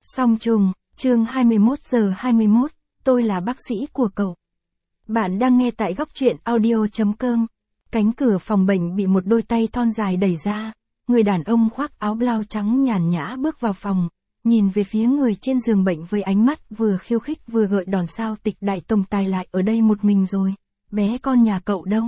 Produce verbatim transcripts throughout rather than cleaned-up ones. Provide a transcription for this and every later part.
Song trùng, chương hai mươi mốt giờ hai mươi mốt, tôi là bác sĩ của cậu. Bạn đang nghe tại góc truyện audio chấm com. Cánh cửa phòng bệnh bị một đôi tay thon dài đẩy ra, người đàn ông khoác áo blau trắng nhàn nhã bước vào phòng, nhìn về phía người trên giường bệnh với ánh mắt vừa khiêu khích vừa gợi đòn. Sao Tịch đại tổng tài lại ở đây một mình rồi, bé con nhà cậu đâu?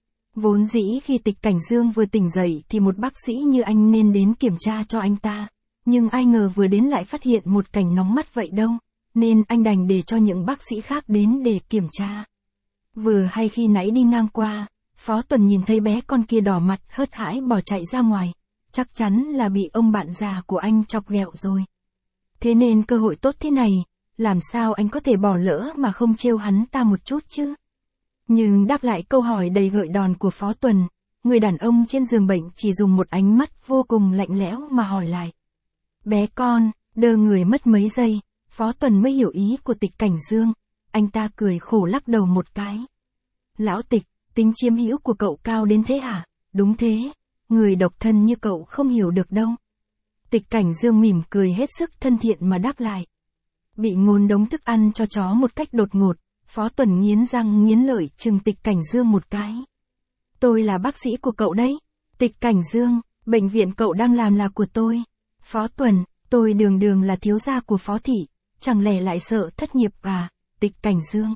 Vốn dĩ khi Tịch Cảnh Dương vừa tỉnh dậy thì một bác sĩ như anh nên đến kiểm tra cho anh ta. Nhưng ai ngờ vừa đến lại phát hiện một cảnh nóng mắt vậy đâu, nên anh đành để cho những bác sĩ khác đến để kiểm tra. Vừa hay khi nãy đi ngang qua, Phó Tuần nhìn thấy bé con kia đỏ mặt hớt hãi bỏ chạy ra ngoài, chắc chắn là bị ông bạn già của anh chọc ghẹo rồi. Thế nên cơ hội tốt thế này, làm sao anh có thể bỏ lỡ mà không trêu hắn ta một chút chứ? Nhưng đáp lại câu hỏi đầy gợi đòn của Phó Tuần, người đàn ông trên giường bệnh chỉ dùng một ánh mắt vô cùng lạnh lẽo mà hỏi lại. Bé con, đơ người mất mấy giây, Phó Tuần mới hiểu ý của Tịch Cảnh Dương, anh ta cười khổ lắc đầu một cái. Lão Tịch, tính chiếm hữu của cậu cao đến thế hả? Đúng thế, người độc thân như cậu không hiểu được đâu. Tịch Cảnh Dương mỉm cười hết sức thân thiện mà đáp lại. Bị ngốn đống thức ăn cho chó một cách đột ngột, Phó Tuần nghiến răng nghiến lợi trừng Tịch Cảnh Dương một cái. Tôi là bác sĩ của cậu đấy. Tịch Cảnh Dương, bệnh viện cậu đang làm là của tôi. Phó Tuần, tôi đường đường là thiếu gia của Phó Thị, chẳng lẽ lại sợ thất nghiệp à? Tịch Cảnh Dương.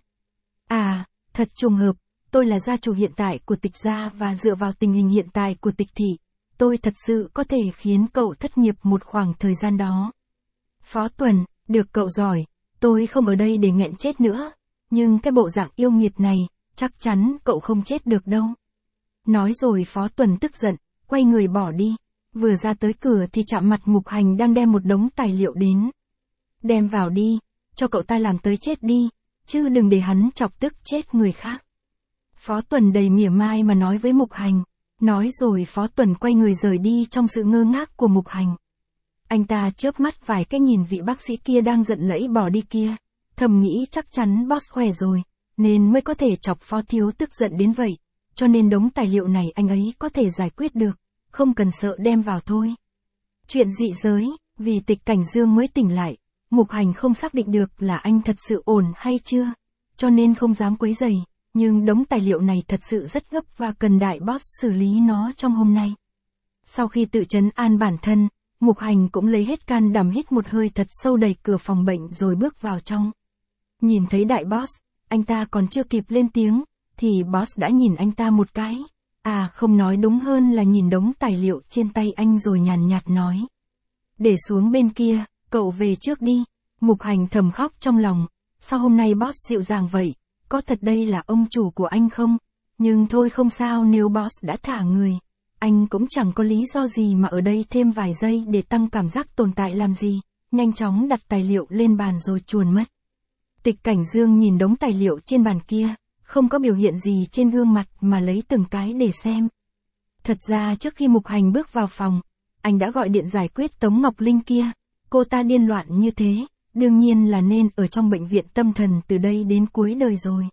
À, thật trùng hợp, tôi là gia chủ hiện tại của Tịch gia và dựa vào tình hình hiện tại của Tịch Thị, tôi thật sự có thể khiến cậu thất nghiệp một khoảng thời gian đó. Phó Tuần, được cậu giỏi, tôi không ở đây để nghẹn chết nữa, nhưng cái bộ dạng yêu nghiệt này, chắc chắn cậu không chết được đâu. Nói rồi Phó Tuần tức giận, quay người bỏ đi. Vừa ra tới cửa thì chạm mặt Mục Hành đang đem một đống tài liệu đến. Đem vào đi, cho cậu ta làm tới chết đi, chứ đừng để hắn chọc tức chết người khác. Phó Tuần đầy mỉa mai mà nói với Mục Hành. Nói rồi Phó Tuần quay người rời đi trong sự ngơ ngác của Mục Hành. Anh ta chớp mắt vài cái nhìn vị bác sĩ kia đang giận lẫy bỏ đi kia, thầm nghĩ chắc chắn boss khỏe rồi, nên mới có thể chọc Phó Thiếu tức giận đến vậy, cho nên đống tài liệu này anh ấy có thể giải quyết được. Không cần sợ đem vào thôi. Chuyện dị giới, vì Tịch Cảnh Dương mới tỉnh lại, Mục Hành không xác định được là anh thật sự ổn hay chưa, cho nên không dám quấy rầy, nhưng đống tài liệu này thật sự rất gấp và cần đại boss xử lý nó trong hôm nay. Sau khi tự trấn an bản thân, Mục Hành cũng lấy hết can đảm hít một hơi thật sâu đẩy cửa phòng bệnh rồi bước vào trong. Nhìn thấy đại boss, anh ta còn chưa kịp lên tiếng, thì boss đã nhìn anh ta một cái. À không, nói đúng hơn là nhìn đống tài liệu trên tay anh rồi nhàn nhạt nói. Để xuống bên kia, cậu về trước đi. Mục Hành thầm khóc trong lòng. Sao hôm nay boss dịu dàng vậy? Có thật đây là ông chủ của anh không? Nhưng thôi không sao, nếu boss đã thả người, anh cũng chẳng có lý do gì mà ở đây thêm vài giây để tăng cảm giác tồn tại làm gì. Nhanh chóng đặt tài liệu lên bàn rồi chuồn mất. Tịch Cảnh Dương nhìn đống tài liệu trên bàn kia, không có biểu hiện gì trên gương mặt mà lấy từng cái để xem. Thật ra trước khi Mục Hành bước vào phòng, anh đã gọi điện giải quyết Tống Ngọc Linh kia. Cô ta điên loạn như thế, đương nhiên là nên ở trong bệnh viện tâm thần từ đây đến cuối đời rồi.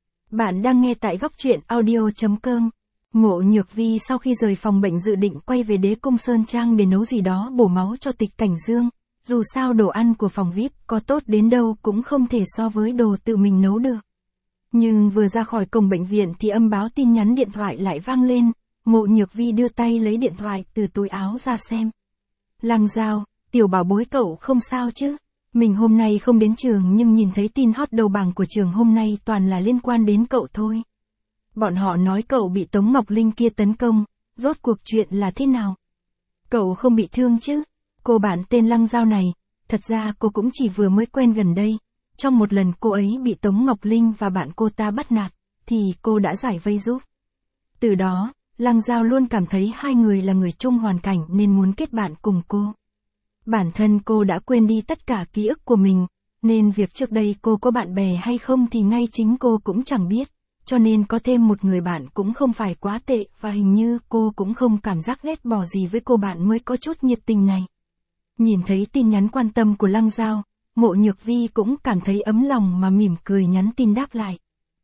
Bạn đang nghe tại góc truyện audio chấm com. Ngộ Nhược Vi sau khi rời phòng bệnh dự định quay về Đế Cung Sơn Trang để nấu gì đó bổ máu cho Tịch Cảnh Dương. Dù sao đồ ăn của phòng vi ai pi có tốt đến đâu cũng không thể so với đồ tự mình nấu được. Nhưng vừa ra khỏi cổng bệnh viện thì âm báo tin nhắn điện thoại lại vang lên. Ngộ Nhược Vi đưa tay lấy điện thoại từ túi áo ra xem. Lăng Giao, tiểu bảo bối cậu không sao chứ? Mình hôm nay không đến trường nhưng nhìn thấy tin hot đầu bảng của trường hôm nay toàn là liên quan đến cậu thôi. Bọn họ nói cậu bị Tống Ngọc Linh kia tấn công, rốt cuộc chuyện là thế nào? Cậu không bị thương chứ? Cô bạn tên Lăng Giao này, thật ra cô cũng chỉ vừa mới quen gần đây. Trong một lần cô ấy bị Tống Ngọc Linh và bạn cô ta bắt nạt, thì cô đã giải vây giúp. Từ đó, Lăng Giao luôn cảm thấy hai người là người chung hoàn cảnh nên muốn kết bạn cùng cô. Bản thân cô đã quên đi tất cả ký ức của mình, nên việc trước đây cô có bạn bè hay không thì ngay chính cô cũng chẳng biết, cho nên có thêm một người bạn cũng không phải quá tệ và hình như cô cũng không cảm giác ghét bỏ gì với cô bạn mới có chút nhiệt tình này. Nhìn thấy tin nhắn quan tâm của Lăng Giao, Ngộ Nhược Vi cũng cảm thấy ấm lòng mà mỉm cười nhắn tin đáp lại.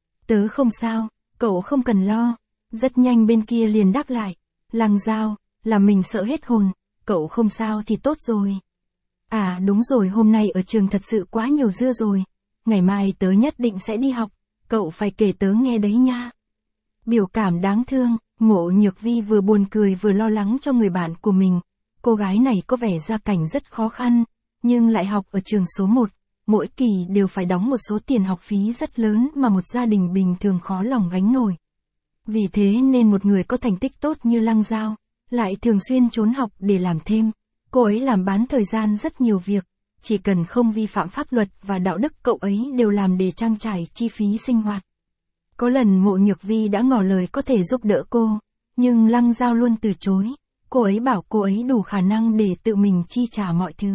Tớ không sao, cậu không cần lo. Rất nhanh bên kia liền đáp lại. Lăng Giao, là mình sợ hết hồn, cậu không sao thì tốt rồi. À đúng rồi, hôm nay ở trường thật sự quá nhiều dưa rồi. Ngày mai tớ nhất định sẽ đi học, cậu phải kể tớ nghe đấy nha. Biểu cảm đáng thương, Ngộ Nhược Vi vừa buồn cười vừa lo lắng cho người bạn của mình. Cô gái này có vẻ gia cảnh rất khó khăn, nhưng lại học ở trường số một, mỗi kỳ đều phải đóng một số tiền học phí rất lớn mà một gia đình bình thường khó lòng gánh nổi. Vì thế nên một người có thành tích tốt như Lăng Giao, lại thường xuyên trốn học để làm thêm. Cô ấy làm bán thời gian rất nhiều việc, chỉ cần không vi phạm pháp luật và đạo đức cậu ấy đều làm để trang trải chi phí sinh hoạt. Có lần Mộ Nhược Vi đã ngỏ lời có thể giúp đỡ cô, nhưng Lăng Giao luôn từ chối. Cô ấy bảo cô ấy đủ khả năng để tự mình chi trả mọi thứ.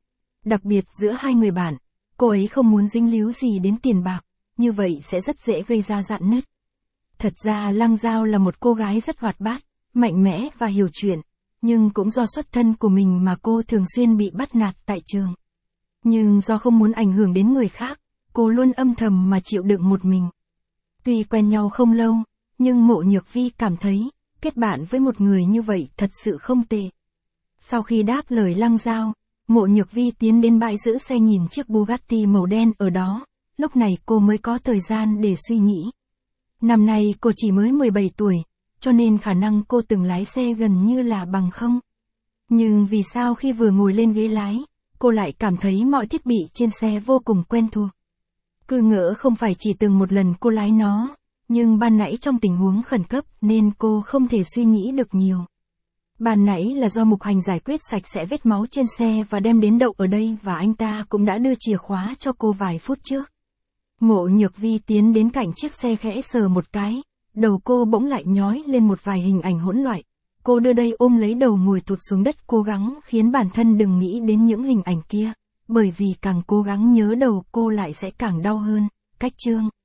Đặc biệt giữa hai người bạn, cô ấy không muốn dính líu gì đến tiền bạc, như vậy sẽ rất dễ gây ra rạn nứt. Thật ra Lăng Giao là một cô gái rất hoạt bát, mạnh mẽ và hiểu chuyện, nhưng cũng do xuất thân của mình mà cô thường xuyên bị bắt nạt tại trường. Nhưng do không muốn ảnh hưởng đến người khác, cô luôn âm thầm mà chịu đựng một mình. Tuy quen nhau không lâu, nhưng Mộ Nhược Vi cảm thấy, kết bạn với một người như vậy thật sự không tệ. Sau khi đáp lời Lăng Giao, Mộ Nhược Vi tiến đến bãi giữ xe nhìn chiếc Bugatti màu đen ở đó, lúc này cô mới có thời gian để suy nghĩ. Năm nay cô chỉ mới mười bảy tuổi, cho nên khả năng cô từng lái xe gần như là bằng không. Nhưng vì sao khi vừa ngồi lên ghế lái, cô lại cảm thấy mọi thiết bị trên xe vô cùng quen thuộc. Cứ ngỡ không phải chỉ từng một lần cô lái nó, nhưng ban nãy trong tình huống khẩn cấp nên cô không thể suy nghĩ được nhiều. Ban nãy là do Mục Hành giải quyết sạch sẽ vết máu trên xe và đem đến đậu ở đây và anh ta cũng đã đưa chìa khóa cho cô vài phút trước. Mộ Nhược Vi tiến đến cạnh chiếc xe khẽ sờ một cái, đầu cô bỗng lại nhói lên một vài hình ảnh hỗn loạn. Cô đưa đây ôm lấy đầu ngồi tụt xuống đất cố gắng khiến bản thân đừng nghĩ đến những hình ảnh kia, bởi vì càng cố gắng nhớ đầu cô lại sẽ càng đau hơn. Cách chương